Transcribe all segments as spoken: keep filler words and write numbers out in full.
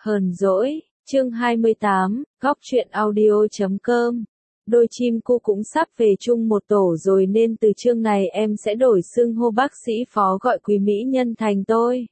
Hờn dỗi, chương hai mươi tám, góc truyện audio chấm com. Đôi chim cu cũng sắp về chung một tổ rồi nên từ chương này em sẽ đổi xưng hô bác sĩ Phó gọi quý mỹ nhân thành tôi.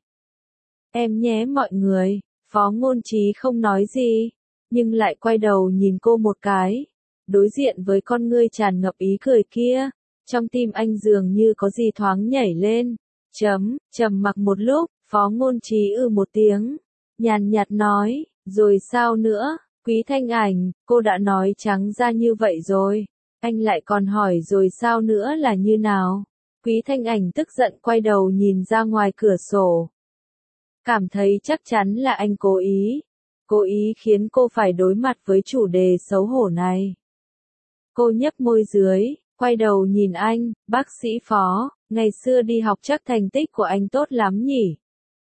Em nhé mọi người. Phó Ngôn Trí không nói gì, nhưng lại quay đầu nhìn cô một cái. Đối diện với con ngươi tràn ngập ý cười kia, trong tim anh dường như có gì thoáng nhảy lên. Chấm, trầm mặc một lúc, Phó Ngôn Trí ư một tiếng, nhàn nhạt nói, rồi sao nữa, Quý Thanh Ảnh, cô đã nói trắng ra như vậy rồi. Anh lại còn hỏi rồi sao nữa là như nào? Quý Thanh Ảnh tức giận quay đầu nhìn ra ngoài cửa sổ. Cảm thấy chắc chắn là anh cố ý. Cố ý khiến cô phải đối mặt với chủ đề xấu hổ này. Cô nhếch môi dưới, quay đầu nhìn anh, bác sĩ Phó, ngày xưa đi học chắc thành tích của anh tốt lắm nhỉ?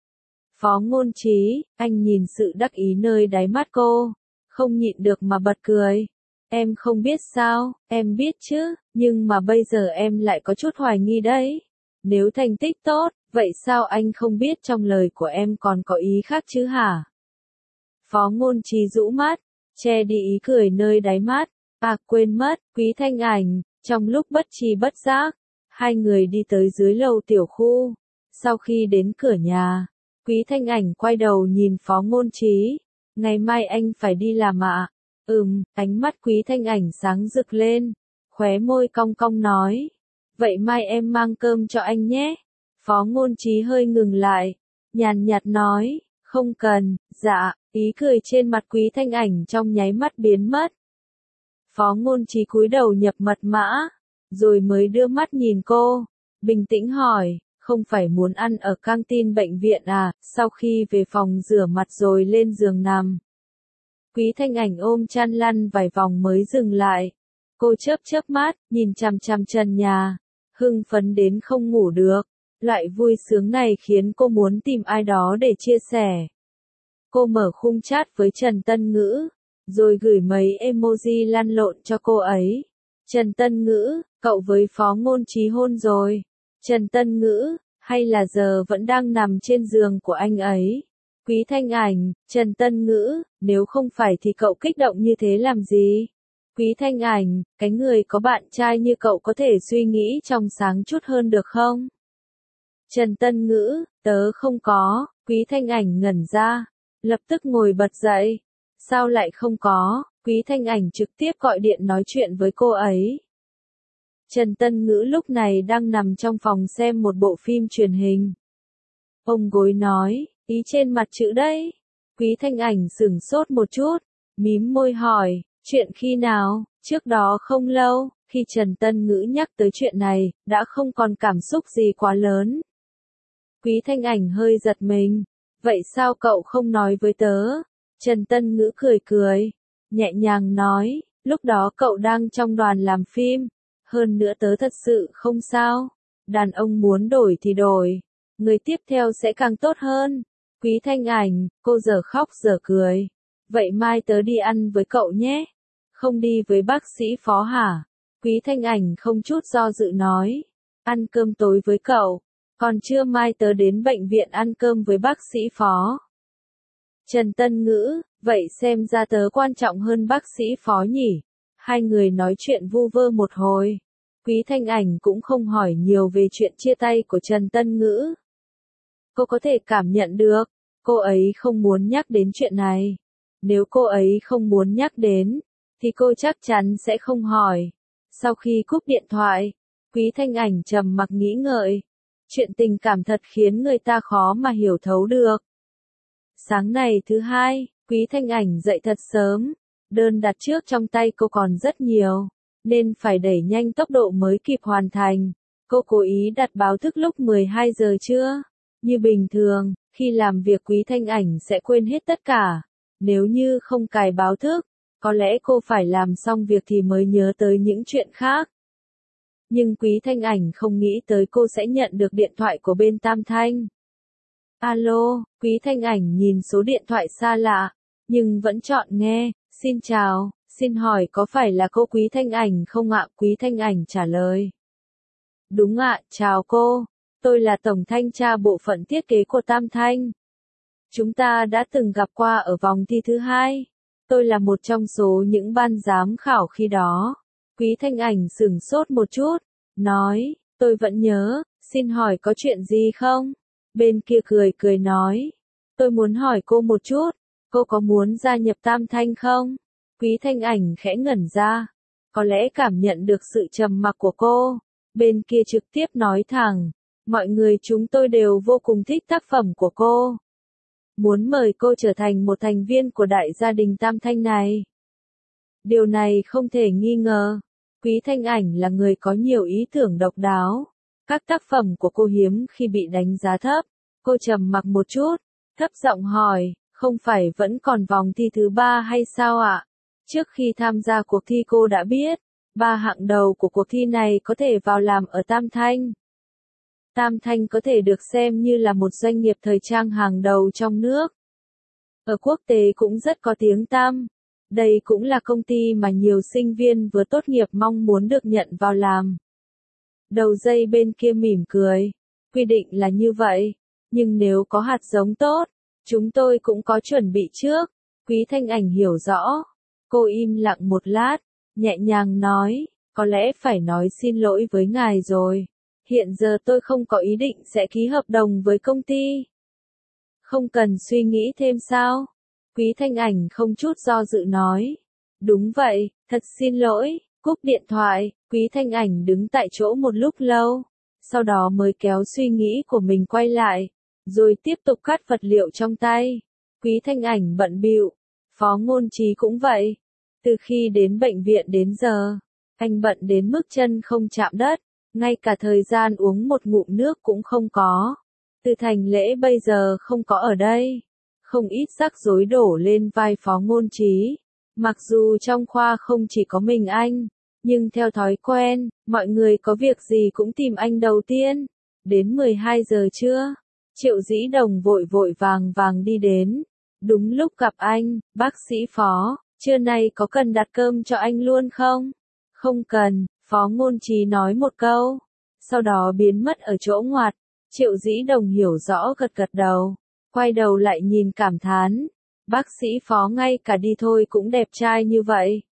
Phó Ngôn Trí, anh nhìn sự đắc ý nơi đáy mắt cô, không nhịn được mà bật cười. Em không biết sao, em biết chứ, nhưng mà bây giờ em lại có chút hoài nghi đấy. Nếu thành tích tốt, vậy sao anh không biết trong lời của em còn có ý khác chứ hả? Phó Ngôn Trí rũ mắt, che đi ý cười nơi đáy mắt. À quên mất, Quý Thanh Ảnh, trong lúc bất tri bất giác, hai người đi tới dưới lầu tiểu khu. Sau khi đến cửa nhà, Quý Thanh Ảnh quay đầu nhìn Phó Ngôn Trí. Ngày mai anh phải đi làm ạ. Ừm, ánh mắt Quý Thanh Ảnh sáng rực lên, khóe môi cong cong nói. Vậy mai em mang cơm cho anh nhé. Phó Ngôn Trí hơi ngừng lại, nhàn nhạt nói, không cần, dạ, ý cười trên mặt Quý Thanh Ảnh trong nháy mắt biến mất. Phó Ngôn Trí cúi đầu nhập mật mã, rồi mới đưa mắt nhìn cô, bình tĩnh hỏi, không phải muốn ăn ở căng tin bệnh viện à? Sau khi về phòng rửa mặt rồi lên giường nằm. Quý Thanh Ảnh ôm chăn lăn vài vòng mới dừng lại. Cô chớp chớp mắt, nhìn chằm chằm trần nhà, hưng phấn đến không ngủ được. Loại vui sướng này khiến cô muốn tìm ai đó để chia sẻ. Cô mở khung chat với Trần Tân Ngữ, rồi gửi mấy emoji lăn lộn cho cô ấy. Trần Tân Ngữ, cậu với Phó Ngôn Trí hôn rồi. Trần Tân Ngữ, hay là giờ vẫn đang nằm trên giường của anh ấy? Quý Thanh Ảnh, Trần Tân Ngữ, nếu không phải thì cậu kích động như thế làm gì? Quý Thanh Ảnh, cái người có bạn trai như cậu có thể suy nghĩ trong sáng chút hơn được không? Trần Tân Ngữ, tớ không có. Quý Thanh Ảnh ngẩn ra, lập tức ngồi bật dậy. Sao lại không có? Quý Thanh Ảnh trực tiếp gọi điện nói chuyện với cô ấy. Trần Tân Ngữ lúc này đang nằm trong phòng xem một bộ phim truyền hình. Ông gối nói, ý trên mặt chữ đấy. Quý Thanh Ảnh sửng sốt một chút, mím môi hỏi, chuyện khi nào? Trước đó không lâu, khi Trần Tân Ngữ nhắc tới chuyện này, đã không còn cảm xúc gì quá lớn. Quý Thanh Ảnh hơi giật mình, vậy sao cậu không nói với tớ? Trần Tân Ngữ cười cười, nhẹ nhàng nói, lúc đó cậu đang trong đoàn làm phim. Hơn nữa tớ thật sự không sao. Đàn ông muốn đổi thì đổi. Người tiếp theo sẽ càng tốt hơn. Quý Thanh Ảnh, cô giờ khóc giờ cười. Vậy mai tớ đi ăn với cậu nhé. Không đi với bác sĩ Phó hả? Quý Thanh Ảnh không chút do dự nói. Ăn cơm tối với cậu. Còn trưa mai tớ đến bệnh viện ăn cơm với bác sĩ Phó. Trần Tân Ngữ, vậy xem ra tớ quan trọng hơn bác sĩ Phó nhỉ? Hai người nói chuyện vu vơ một hồi. Quý Thanh Ảnh cũng không hỏi nhiều về chuyện chia tay của Trần Tân Ngữ. Cô có thể cảm nhận được, cô ấy không muốn nhắc đến chuyện này. Nếu cô ấy không muốn nhắc đến, thì cô chắc chắn sẽ không hỏi. Sau khi cúp điện thoại, Quý Thanh Ảnh trầm mặc nghĩ ngợi. Chuyện tình cảm thật khiến người ta khó mà hiểu thấu được. Sáng này thứ hai, Quý Thanh Ảnh dậy thật sớm. Đơn đặt trước trong tay cô còn rất nhiều, nên phải đẩy nhanh tốc độ mới kịp hoàn thành. Cô cố ý đặt báo thức lúc mười hai giờ trưa. Như bình thường, khi làm việc Quý Thanh Ảnh sẽ quên hết tất cả. Nếu như không cài báo thức, có lẽ cô phải làm xong việc thì mới nhớ tới những chuyện khác. Nhưng Quý Thanh Ảnh không nghĩ tới cô sẽ nhận được điện thoại của bên Tam Thanh. Alo, Quý Thanh Ảnh nhìn số điện thoại xa lạ, nhưng vẫn chọn nghe. Xin chào, xin hỏi có phải là cô Quý Thanh Ảnh không ạ? Quý Thanh Ảnh trả lời. Đúng ạ, chào cô, tôi là tổng thanh tra bộ phận thiết kế của Tam Thanh. Chúng ta đã từng gặp qua ở vòng thi thứ hai. Tôi là một trong số những ban giám khảo khi đó. Quý Thanh Ảnh sửng sốt một chút, nói, tôi vẫn nhớ, xin hỏi có chuyện gì không? Bên kia cười cười nói, tôi muốn hỏi cô một chút, cô có muốn gia nhập Tam Thanh không? Quý Thanh Ảnh khẽ ngẩn ra, có lẽ cảm nhận được sự trầm mặc của cô. Bên kia trực tiếp nói thẳng, mọi người chúng tôi đều vô cùng thích tác phẩm của cô. Muốn mời cô trở thành một thành viên của đại gia đình Tam Thanh này. Điều này không thể nghi ngờ. Quý Thanh Ảnh là người có nhiều ý tưởng độc đáo. Các tác phẩm của cô hiếm khi bị đánh giá thấp. Cô trầm mặc một chút, thấp giọng hỏi, không phải vẫn còn vòng thi thứ ba hay sao ạ? Trước khi tham gia cuộc thi cô đã biết, ba hạng đầu của cuộc thi này có thể vào làm ở Tam Thanh. Tam Thanh có thể được xem như là một doanh nghiệp thời trang hàng đầu trong nước. Ở quốc tế cũng rất có tiếng tăm. Đây cũng là công ty mà nhiều sinh viên vừa tốt nghiệp mong muốn được nhận vào làm. Đầu dây bên kia mỉm cười. Quy định là như vậy. Nhưng nếu có hạt giống tốt, chúng tôi cũng có chuẩn bị trước. Quý Thanh Ảnh hiểu rõ. Cô im lặng một lát, nhẹ nhàng nói, có lẽ phải nói xin lỗi với ngài rồi. Hiện giờ tôi không có ý định sẽ ký hợp đồng với công ty. Không cần suy nghĩ thêm sao? Quý Thanh Ảnh không chút do dự nói. Đúng vậy, thật xin lỗi. Cúp điện thoại, Quý Thanh Ảnh đứng tại chỗ một lúc lâu. Sau đó mới kéo suy nghĩ của mình quay lại. Rồi tiếp tục cắt vật liệu trong tay. Quý Thanh Ảnh bận bịu. Phó Ngôn Trí cũng vậy. Từ khi đến bệnh viện đến giờ, anh bận đến mức chân không chạm đất. Ngay cả thời gian uống một ngụm nước cũng không có. Từ Thành Lễ bây giờ không có ở đây. Không ít rắc rối đổ lên vai Phó Ngôn Trí. Mặc dù trong khoa không chỉ có mình anh, nhưng theo thói quen, mọi người có việc gì cũng tìm anh đầu tiên. Đến mười hai giờ trưa, Triệu Dĩ Đồng vội vội vàng vàng đi đến. Đúng lúc gặp anh, bác sĩ Phó, trưa nay có cần đặt cơm cho anh luôn không? Không cần, Phó Ngôn Trí nói một câu. Sau đó biến mất ở chỗ ngoặt. Triệu Dĩ Đồng hiểu rõ gật gật đầu. Quay đầu lại nhìn cảm thán. Bác sĩ Phó ngay cả đi thôi cũng đẹp trai như vậy.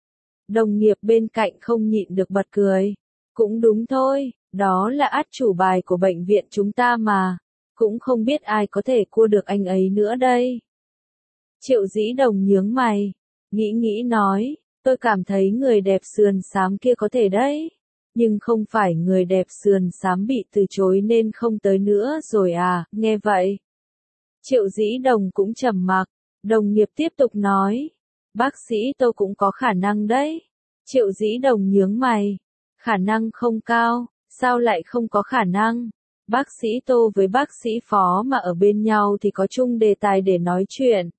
Đồng nghiệp bên cạnh không nhịn được bật cười. Cũng đúng thôi, đó là át chủ bài của bệnh viện chúng ta mà. Cũng không biết ai có thể cua được anh ấy nữa đây. Triệu Dĩ Đồng nhướng mày. Nghĩ nghĩ nói, tôi cảm thấy người đẹp sườn xám kia có thể đấy. Nhưng không phải người đẹp sườn xám bị từ chối nên không tới nữa rồi à, nghe vậy. Triệu Dĩ Đồng cũng trầm mặc. Đồng nghiệp tiếp tục nói. Bác sĩ tôi cũng có khả năng đấy. Triệu Dĩ Đồng nhướng mày. Khả năng không cao, sao lại không có khả năng? Bác sĩ Tô với bác sĩ Phó mà ở bên nhau thì có chung đề tài để nói chuyện.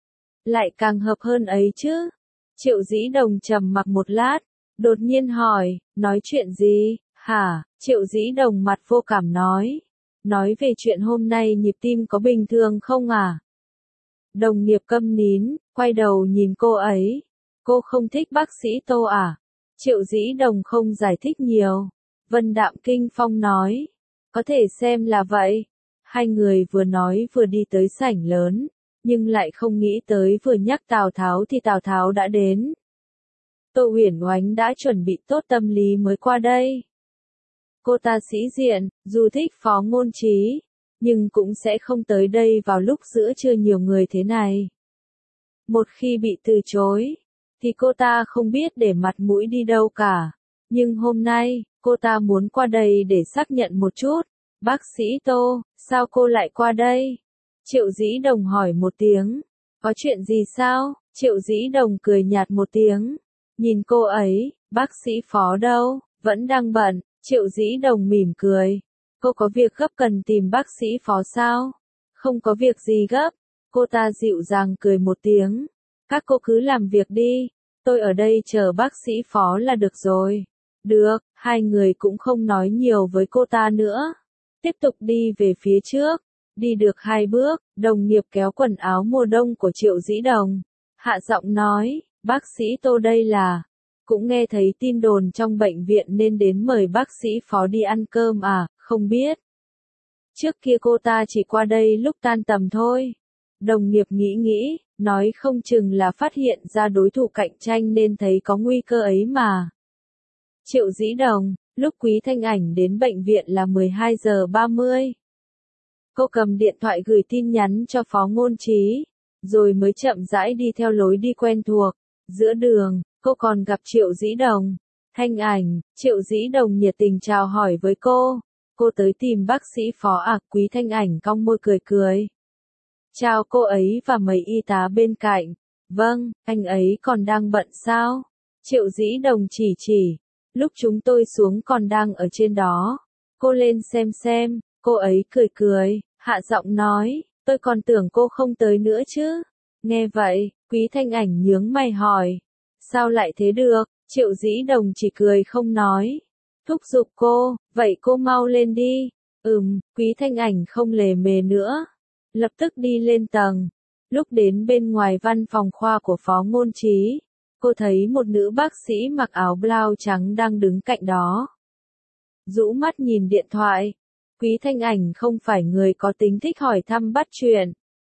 Lại càng hợp hơn ấy chứ. Triệu Dĩ Đồng trầm mặc một lát, đột nhiên hỏi, nói chuyện gì, hả? Triệu Dĩ Đồng mặt vô cảm nói. Nói về chuyện hôm nay nhịp tim có bình thường không à? Đồng nghiệp câm nín, quay đầu nhìn cô ấy. Cô không thích bác sĩ Tô à? Triệu Dĩ Đồng không giải thích nhiều. Vân Đạm Kinh Phong nói. Có thể xem là vậy. Hai người vừa nói vừa đi tới sảnh lớn, nhưng lại không nghĩ tới vừa nhắc Tào Tháo thì Tào Tháo đã đến. Tô Huyền Oánh đã chuẩn bị tốt tâm lý mới qua đây. Cô ta sĩ diện, dù thích Phó Ngôn Trí, nhưng cũng sẽ không tới đây vào lúc giữa trưa nhiều người thế này. Một khi bị từ chối, thì cô ta không biết để mặt mũi đi đâu cả. Nhưng hôm nay, cô ta muốn qua đây để xác nhận một chút. Bác sĩ Tô, sao cô lại qua đây? Triệu Dĩ Đồng hỏi một tiếng. Có chuyện gì sao? Triệu Dĩ Đồng cười nhạt một tiếng. Nhìn cô ấy, bác sĩ Phó đâu? Vẫn đang bận. Triệu Dĩ Đồng mỉm cười. Cô có việc gấp cần tìm bác sĩ Phó sao? Không có việc gì gấp. Cô ta dịu dàng cười một tiếng. Các cô cứ làm việc đi. Tôi ở đây chờ bác sĩ Phó là được rồi. Được, hai người cũng không nói nhiều với cô ta nữa. Tiếp tục đi về phía trước. Đi được hai bước, đồng nghiệp kéo quần áo mùa đông của Triệu Dĩ Đồng. Hạ giọng nói, bác sĩ Tô đây là... Cũng nghe thấy tin đồn trong bệnh viện nên đến mời bác sĩ Phó đi ăn cơm à, không biết. Trước kia cô ta chỉ qua đây lúc tan tầm thôi. Đồng nghiệp nghĩ nghĩ, nói không chừng là phát hiện ra đối thủ cạnh tranh nên thấy có nguy cơ ấy mà. Triệu Dĩ Đồng, lúc Quý Thanh Ảnh đến bệnh viện là mười hai giờ ba mươi. Cô cầm điện thoại gửi tin nhắn cho Phó Ngôn Trí, rồi mới chậm rãi đi theo lối đi quen thuộc. Giữa đường, cô còn gặp Triệu Dĩ Đồng. Thanh Ảnh, Triệu Dĩ Đồng nhiệt tình chào hỏi với cô. Cô tới tìm bác sĩ Phó à, Quý Thanh Ảnh cong môi cười cười. Chào cô ấy và mấy y tá bên cạnh. Vâng, anh ấy còn đang bận sao? Triệu Dĩ Đồng chỉ chỉ. Lúc chúng tôi xuống còn đang ở trên đó. Cô lên xem xem, cô ấy cười cười, hạ giọng nói, tôi còn tưởng cô không tới nữa chứ. Nghe vậy, Quý Thanh Ảnh nhướng mày hỏi. Sao lại thế được? Triệu Dĩ Đồng chỉ cười không nói. Thúc giục cô, vậy cô mau lên đi. Ừm, Quý Thanh Ảnh không lề mề nữa. Lập tức đi lên tầng. Lúc đến bên ngoài văn phòng khoa của Phó Ngôn Trí, cô thấy một nữ bác sĩ mặc áo blau trắng đang đứng cạnh đó. Rũ mắt nhìn điện thoại. Quý Thanh Ảnh không phải người có tính thích hỏi thăm bắt chuyện,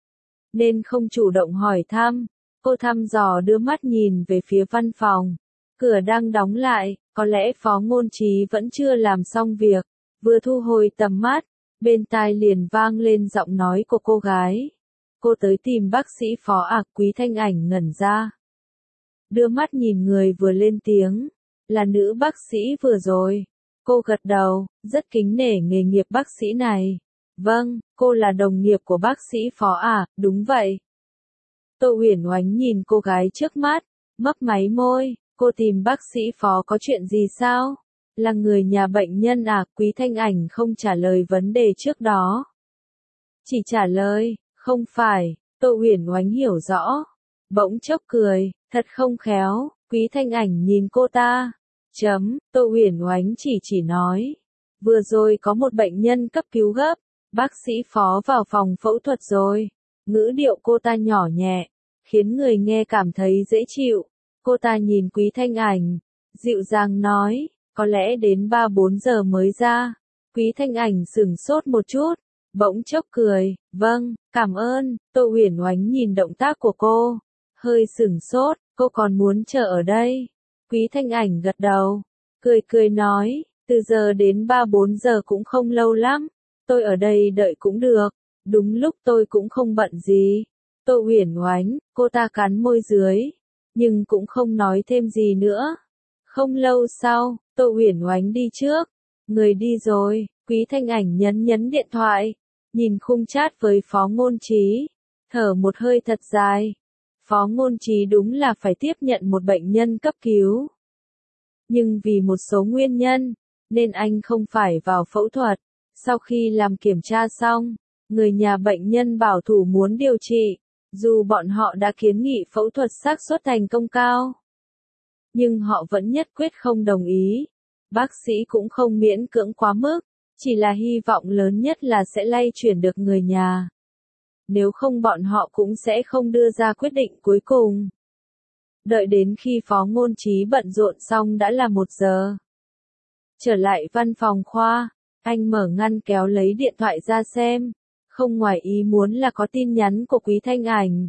nên không chủ động hỏi thăm. Cô thăm dò đưa mắt nhìn về phía văn phòng. Cửa đang đóng lại, có lẽ Phó Ngôn Trí vẫn chưa làm xong việc. Vừa thu hồi tầm mắt, bên tai liền vang lên giọng nói của cô gái. Cô tới tìm bác sĩ Phó à, Quý Thanh Ảnh ngẩn ra. Đưa mắt nhìn người vừa lên tiếng, là nữ bác sĩ vừa rồi. Cô gật đầu, rất kính nể nghề nghiệp bác sĩ này. Vâng, cô là đồng nghiệp của bác sĩ Phó à, đúng vậy. Tô Uyển Oánh nhìn cô gái trước mắt, mấp máy môi, cô tìm bác sĩ Phó có chuyện gì sao? Là người nhà bệnh nhân à? Quý Thanh Ảnh không trả lời vấn đề trước đó. Chỉ trả lời, không phải. Tô Uyển Oánh hiểu rõ. Bỗng chốc cười, thật không khéo. Quý Thanh Ảnh nhìn cô ta. Chấm, Tô Uyển Oánh chỉ chỉ nói. Vừa rồi có một bệnh nhân cấp cứu gấp. Bác sĩ Phó vào phòng phẫu thuật rồi. Ngữ điệu cô ta nhỏ nhẹ, khiến người nghe cảm thấy dễ chịu. Cô ta nhìn Quý Thanh Ảnh, dịu dàng nói, có lẽ đến ba bốn giờ mới ra. Quý Thanh Ảnh sửng sốt một chút, bỗng chốc cười, vâng, cảm ơn. Tô Uyển Oánh nhìn động tác của cô, hơi sửng sốt, cô còn muốn chờ ở đây. Quý Thanh Ảnh gật đầu, cười cười nói, từ giờ đến ba bốn giờ cũng không lâu lắm, tôi ở đây đợi cũng được, đúng lúc tôi cũng không bận gì. Tô Uyển Oánh, cô ta cắn môi dưới, nhưng cũng không nói thêm gì nữa. Không lâu sau, Tô Uyển Oánh đi trước, người đi rồi. Quý Thanh Ảnh nhấn nhấn điện thoại, nhìn khung chat với Phó Ngôn Trí, thở một hơi thật dài. Phó Ngôn Trí đúng là phải tiếp nhận một bệnh nhân cấp cứu. Nhưng vì một số nguyên nhân, nên anh không phải vào phẫu thuật. Sau khi làm kiểm tra xong, người nhà bệnh nhân bảo thủ muốn điều trị, dù bọn họ đã kiến nghị phẫu thuật xác suất thành công cao. Nhưng họ vẫn nhất quyết không đồng ý. Bác sĩ cũng không miễn cưỡng quá mức, chỉ là hy vọng lớn nhất là sẽ lay chuyển được người nhà. Nếu không bọn họ cũng sẽ không đưa ra quyết định cuối cùng. Đợi đến khi Phó Ngôn Trí bận rộn xong đã là một giờ. Trở lại văn phòng khoa, anh mở ngăn kéo lấy điện thoại ra xem. Không ngoài ý muốn là có tin nhắn của Quý Thanh Ảnh.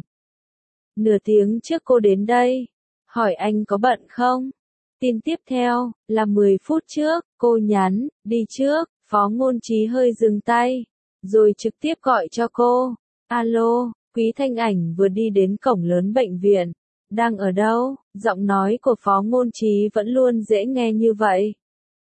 Nửa tiếng trước cô đến đây, hỏi anh có bận không? Tin tiếp theo, là mười phút trước, cô nhắn, đi trước. Phó Ngôn Trí hơi dừng tay, rồi trực tiếp gọi cho cô. Alo, Quý Thanh Ảnh vừa đi đến cổng lớn bệnh viện. Đang ở đâu? Giọng nói của Phó Ngôn Trí vẫn luôn dễ nghe như vậy.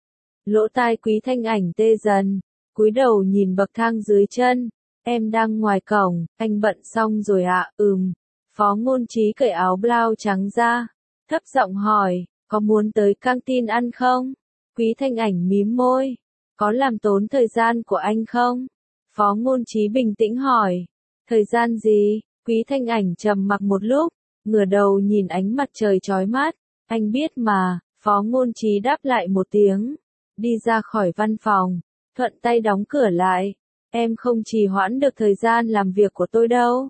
Lỗ tai Quý Thanh Ảnh tê dần, cúi đầu nhìn bậc thang dưới chân. Em đang ngoài cổng, anh bận xong rồi ạ, à? Ừm. Phó Ngôn Trí cởi áo blau trắng ra, thấp giọng hỏi, có muốn tới căng tin ăn không? Quý Thanh Ảnh mím môi, có làm tốn thời gian của anh không? Phó Ngôn Trí bình tĩnh hỏi, thời gian gì? Quý Thanh Ảnh trầm mặc một lúc, ngửa đầu nhìn ánh mặt trời chói mát, anh biết mà. Phó Ngôn Trí đáp lại một tiếng, đi ra khỏi văn phòng, thuận tay đóng cửa lại. Em không trì hoãn được thời gian làm việc của tôi đâu.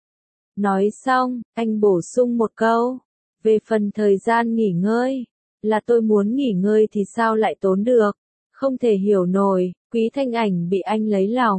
Nói xong, anh bổ sung một câu, về phần thời gian nghỉ ngơi, là tôi muốn nghỉ ngơi thì sao lại tốn được, không thể hiểu nổi. Quý Thanh Ảnh bị anh lấy lòng,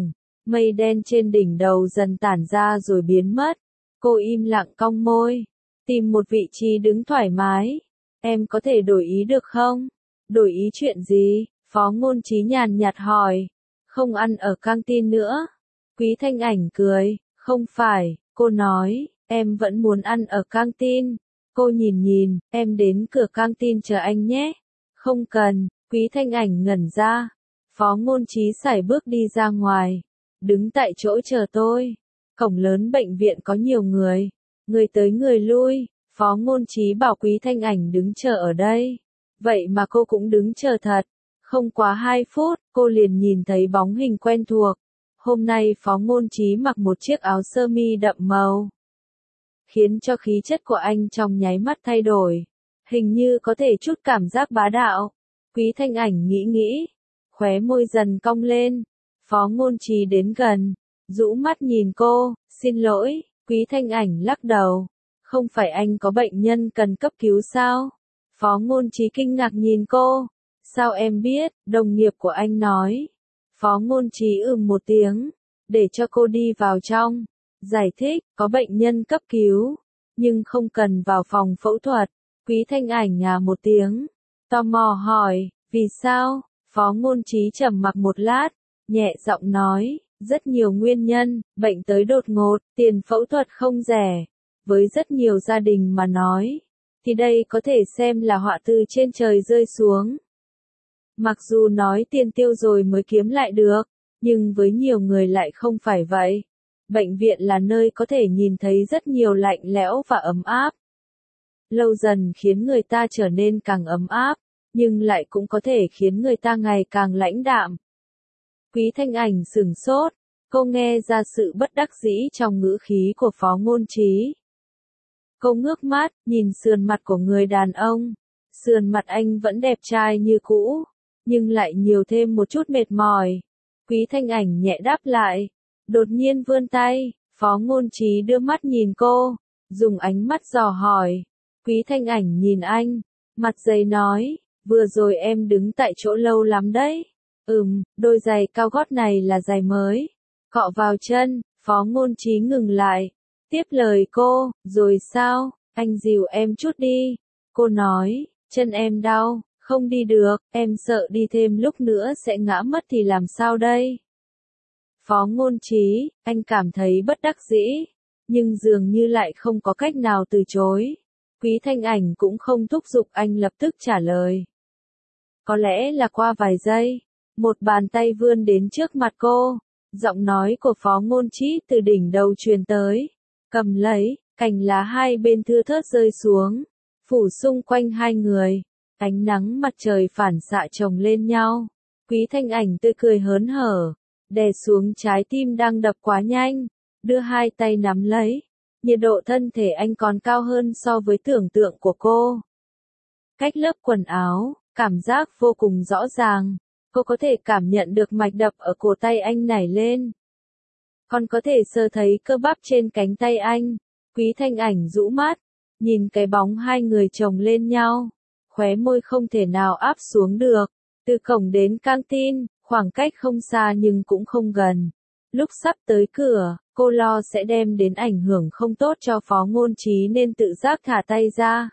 Mây đen trên đỉnh đầu dần tản ra rồi biến mất. Cô im lặng cong môi. Tìm một vị trí đứng thoải mái. Em có thể đổi ý được không? Đổi ý chuyện gì? Phó Ngôn Trí nhàn nhạt hỏi. Không ăn ở căng tin nữa. Quý Thanh Ảnh cười. Không phải, cô nói, em vẫn muốn ăn ở căng tin. Cô nhìn nhìn, em đến cửa căng tin chờ anh nhé. Không cần, Quý Thanh Ảnh ngẩn ra. Phó Ngôn Trí sải bước đi ra ngoài. Đứng tại chỗ chờ tôi. Cổng lớn bệnh viện có nhiều người. Người tới người lui. Phó Ngôn Trí bảo Quý Thanh Ảnh đứng chờ ở đây. Vậy mà cô cũng đứng chờ thật. Không quá hai phút, cô liền nhìn thấy bóng hình quen thuộc. Hôm nay Phó Ngôn Trí mặc một chiếc áo sơ mi đậm màu, khiến cho khí chất của anh trong nháy mắt thay đổi. Hình như có thể chút cảm giác bá đạo. Quý Thanh Ảnh nghĩ nghĩ, khóe môi dần cong lên. Phó Ngôn Trí đến gần, rũ mắt nhìn cô, xin lỗi, Quý Thanh Ảnh lắc đầu. Không phải anh có bệnh nhân cần cấp cứu sao? Phó Ngôn Trí kinh ngạc nhìn cô. Sao em biết? Đồng nghiệp của anh nói. Phó Ngôn Trí ừm một tiếng, để cho cô đi vào trong. Giải thích, có bệnh nhân cấp cứu, nhưng không cần vào phòng phẫu thuật. Quý Thanh Ảnh à một tiếng, tò mò hỏi, vì sao? Phó Ngôn Trí trầm mặc một lát, nhẹ giọng nói, rất nhiều nguyên nhân, bệnh tới đột ngột, tiền phẫu thuật không rẻ. Với rất nhiều gia đình mà nói, thì đây có thể xem là họa từ trên trời rơi xuống. Mặc dù nói tiền tiêu rồi mới kiếm lại được, nhưng với nhiều người lại không phải vậy. Bệnh viện là nơi có thể nhìn thấy rất nhiều lạnh lẽo và ấm áp. Lâu dần khiến người ta trở nên càng ấm áp, nhưng lại cũng có thể khiến người ta ngày càng lãnh đạm. Quý Thanh Ảnh sửng sốt, cô nghe ra sự bất đắc dĩ trong ngữ khí của Phó Ngôn Trí. Cô ngước mắt, nhìn sườn mặt của người đàn ông. Sườn mặt anh vẫn đẹp trai như cũ, nhưng lại nhiều thêm một chút mệt mỏi. Quý Thanh Ảnh nhẹ đáp lại, đột nhiên vươn tay. Phó Ngôn Trí đưa mắt nhìn cô, dùng ánh mắt dò hỏi. Quý Thanh Ảnh nhìn anh, mặt dày nói, vừa rồi em đứng tại chỗ lâu lắm đấy. Ừm, đôi giày cao gót này là giày mới. Cọ vào chân. Phó Ngôn Trí ngừng lại, tiếp lời cô, rồi sao? Anh dìu em chút đi. Cô nói, chân em đau, không đi được, em sợ đi thêm lúc nữa sẽ ngã mất thì làm sao đây? Phó Ngôn Trí, anh cảm thấy bất đắc dĩ, nhưng dường như lại không có cách nào từ chối. Quý Thanh Ảnh cũng không thúc giục anh lập tức trả lời. Có lẽ là qua vài giây, một bàn tay vươn đến trước mặt cô, giọng nói của Phó Ngôn Trí từ đỉnh đầu truyền tới, cầm lấy, cành lá hai bên thưa thớt rơi xuống, phủ xung quanh hai người, ánh nắng mặt trời phản xạ chồng lên nhau. Quý Thanh Ảnh tươi cười hớn hở, đè xuống trái tim đang đập quá nhanh, đưa hai tay nắm lấy. Nhiệt độ thân thể anh còn cao hơn so với tưởng tượng của cô. Cách lớp quần áo, cảm giác vô cùng rõ ràng. Cô có thể cảm nhận được mạch đập ở cổ tay anh nảy lên. Còn có thể sờ thấy cơ bắp trên cánh tay anh. Quý Thanh Ảnh rũ mắt, nhìn cái bóng hai người chồng lên nhau. Khóe môi không thể nào áp xuống được. Từ cổng đến căng tin, khoảng cách không xa nhưng cũng không gần. Lúc sắp tới cửa, cô lo sẽ đem đến ảnh hưởng không tốt cho Phó Ngôn Trí nên tự giác thả tay ra.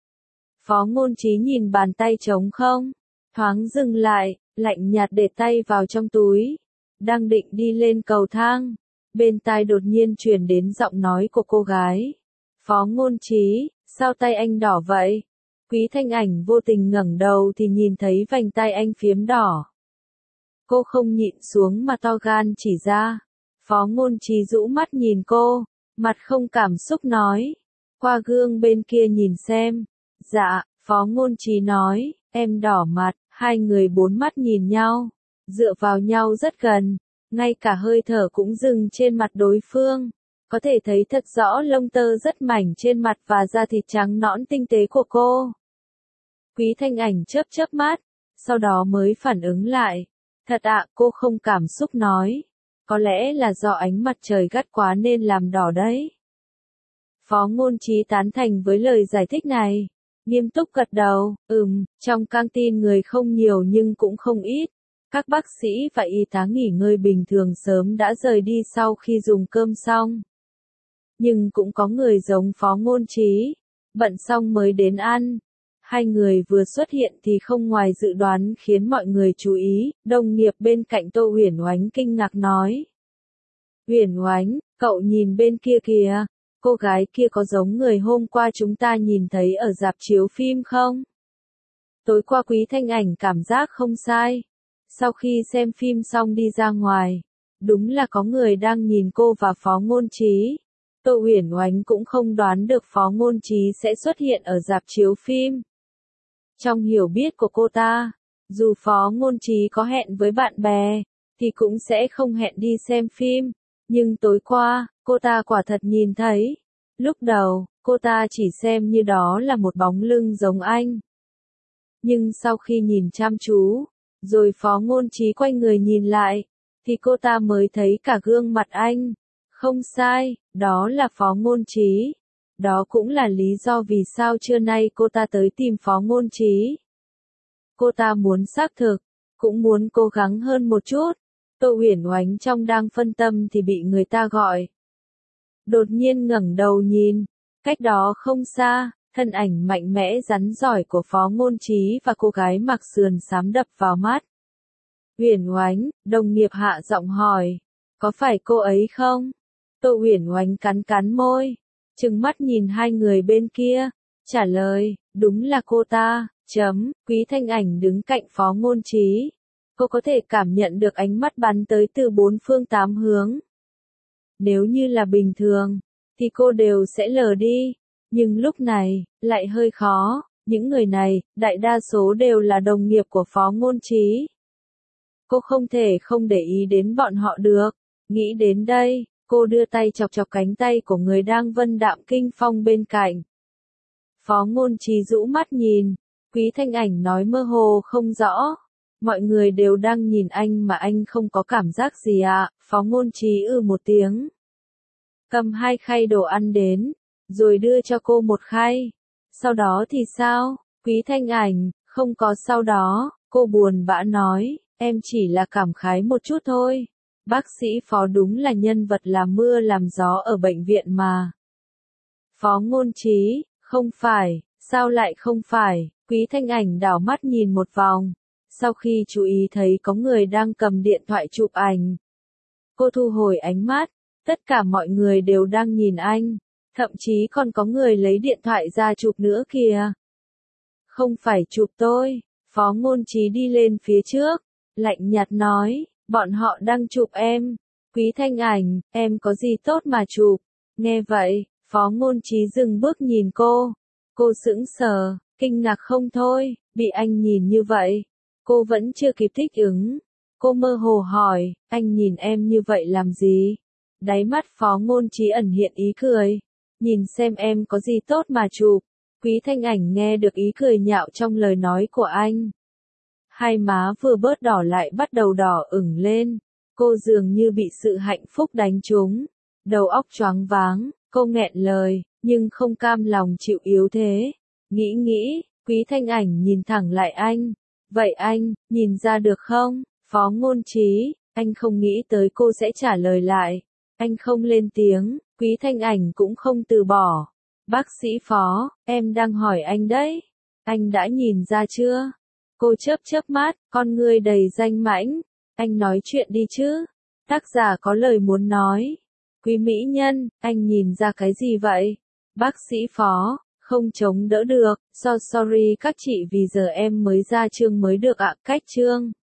Phó Ngôn Trí nhìn bàn tay trống không, thoáng dừng lại, lạnh nhạt để tay vào trong túi. Đang định đi lên cầu thang, bên tai đột nhiên truyền đến giọng nói của cô gái. Phó Ngôn Trí, sao tay anh đỏ vậy? Quý Thanh Ảnh vô tình ngẩng đầu thì nhìn thấy vành tay anh phiếm đỏ. Cô không nhịn xuống mà to gan chỉ ra. Phó Ngôn Trí rũ mắt nhìn cô, mặt không cảm xúc nói. Qua gương bên kia nhìn xem. Dạ, Phó Ngôn Trí nói, em đỏ mặt. Hai người bốn mắt nhìn nhau, dựa vào nhau rất gần, ngay cả hơi thở cũng dừng trên mặt đối phương. Có thể thấy thật rõ lông tơ rất mảnh trên mặt và da thịt trắng nõn tinh tế của cô. Quý Thanh Ảnh chớp chớp mắt, sau đó mới phản ứng lại. Thật ạ, cô không cảm xúc nói. Có lẽ là do ánh mặt trời gắt quá nên làm đỏ đấy. Phó Ngôn Trí tán thành với lời giải thích này. Nghiêm túc gật đầu, ừm, trong căng tin người không nhiều nhưng cũng không ít. Các bác sĩ và y tá nghỉ ngơi bình thường sớm đã rời đi sau khi dùng cơm xong. Nhưng cũng có người giống Phó Ngôn Trí, bận xong mới đến ăn. Hai người vừa xuất hiện thì không ngoài dự đoán khiến mọi người chú ý, đồng nghiệp bên cạnh Tô Uyển Oánh kinh ngạc nói. Uyển Oánh, cậu nhìn bên kia kìa, cô gái kia có giống người hôm qua chúng ta nhìn thấy ở rạp chiếu phim không? Tối qua Quý Thanh Ảnh cảm giác không sai. Sau khi xem phim xong đi ra ngoài, đúng là có người đang nhìn cô và Phó Ngôn Trí. Tô Uyển Oánh cũng không đoán được Phó Ngôn Trí sẽ xuất hiện ở rạp chiếu phim. Trong hiểu biết của cô ta, dù Phó Ngôn Trí có hẹn với bạn bè, thì cũng sẽ không hẹn đi xem phim. Nhưng tối qua, cô ta quả thật nhìn thấy. Lúc đầu, cô ta chỉ xem như đó là một bóng lưng giống anh. Nhưng sau khi nhìn chăm chú, rồi Phó Ngôn Trí quay người nhìn lại, thì cô ta mới thấy cả gương mặt anh. Không sai, đó là Phó Ngôn Trí. Đó cũng là lý do vì sao trưa nay cô ta tới tìm Phó Ngôn Trí. Cô ta muốn xác thực, cũng muốn cố gắng hơn một chút. Tô Uyển Oánh trong đang phân tâm thì bị người ta gọi. Đột nhiên ngẩng đầu nhìn, cách đó không xa, thân ảnh mạnh mẽ rắn giỏi của Phó Ngôn Trí và cô gái mặc sườn xám đập vào mắt. Uyển Oánh, đồng nghiệp hạ giọng hỏi, có phải cô ấy không? Tô Uyển Oánh cắn cắn môi, trừng mắt nhìn hai người bên kia, trả lời, đúng là cô ta, chấm, Quý Thanh Ảnh đứng cạnh Phó Ngôn Trí. Cô có thể cảm nhận được ánh mắt bắn tới từ bốn phương tám hướng. Nếu như là bình thường, thì cô đều sẽ lờ đi. Nhưng lúc này, lại hơi khó, những người này, đại đa số đều là đồng nghiệp của Phó Ngôn Trí. Cô không thể không để ý đến bọn họ được. Nghĩ đến đây, cô đưa tay chọc chọc cánh tay của người đang vân đạm kinh phong bên cạnh. Phó Ngôn Trí rũ mắt nhìn, Quý Thanh Ảnh nói mơ hồ không rõ. Mọi người đều đang nhìn anh mà anh không có cảm giác gì ạ, à? Phó Ngôn Trí ư một tiếng. Cầm hai khay đồ ăn đến, rồi đưa cho cô một khay. Sau đó thì sao? Quý Thanh Ảnh, không có sau đó, cô buồn bã nói, em chỉ là cảm khái một chút thôi. Bác sĩ Phó đúng là nhân vật làm mưa làm gió ở bệnh viện mà. Phó Ngôn Trí, không phải, sao lại không phải? Quý Thanh Ảnh đảo mắt nhìn một vòng. Sau khi chú ý thấy có người đang cầm điện thoại chụp ảnh, cô thu hồi ánh mắt, tất cả mọi người đều đang nhìn anh, thậm chí còn có người lấy điện thoại ra chụp nữa kìa. Không phải chụp tôi, Phó Ngôn Trí đi lên phía trước, lạnh nhạt nói, bọn họ đang chụp em. Quý Thanh Ảnh, em có gì tốt mà chụp? Nghe vậy, Phó Ngôn Trí dừng bước nhìn cô. Cô sững sờ, kinh ngạc không thôi, bị anh nhìn như vậy. Cô vẫn chưa kịp thích ứng. Cô mơ hồ hỏi, anh nhìn em như vậy làm gì? Đáy mắt Phó Ngôn Trí ẩn hiện ý cười. Nhìn xem em có gì tốt mà chụp. Quý Thanh Ảnh nghe được ý cười nhạo trong lời nói của anh. Hai má vừa bớt đỏ lại bắt đầu đỏ ửng lên. Cô dường như bị sự hạnh phúc đánh trúng. Đầu óc choáng váng, cô nghẹn lời, nhưng không cam lòng chịu yếu thế. Nghĩ nghĩ, Quý Thanh Ảnh nhìn thẳng lại anh. Vậy anh, nhìn ra được không? Phó Ngôn Trí, anh không nghĩ tới cô sẽ trả lời lại. Anh không lên tiếng, Quý Thanh Ảnh cũng không từ bỏ. Bác sĩ Phó, em đang hỏi anh đấy. Anh đã nhìn ra chưa? Cô chớp chớp mắt, con ngươi đầy danh mãnh. Anh nói chuyện đi chứ. Tác giả có lời muốn nói. Quý mỹ nhân, anh nhìn ra cái gì vậy? Bác sĩ Phó, không chống đỡ được. So sorry các chị vì giờ em mới ra chương mới được ạ. Cách chương.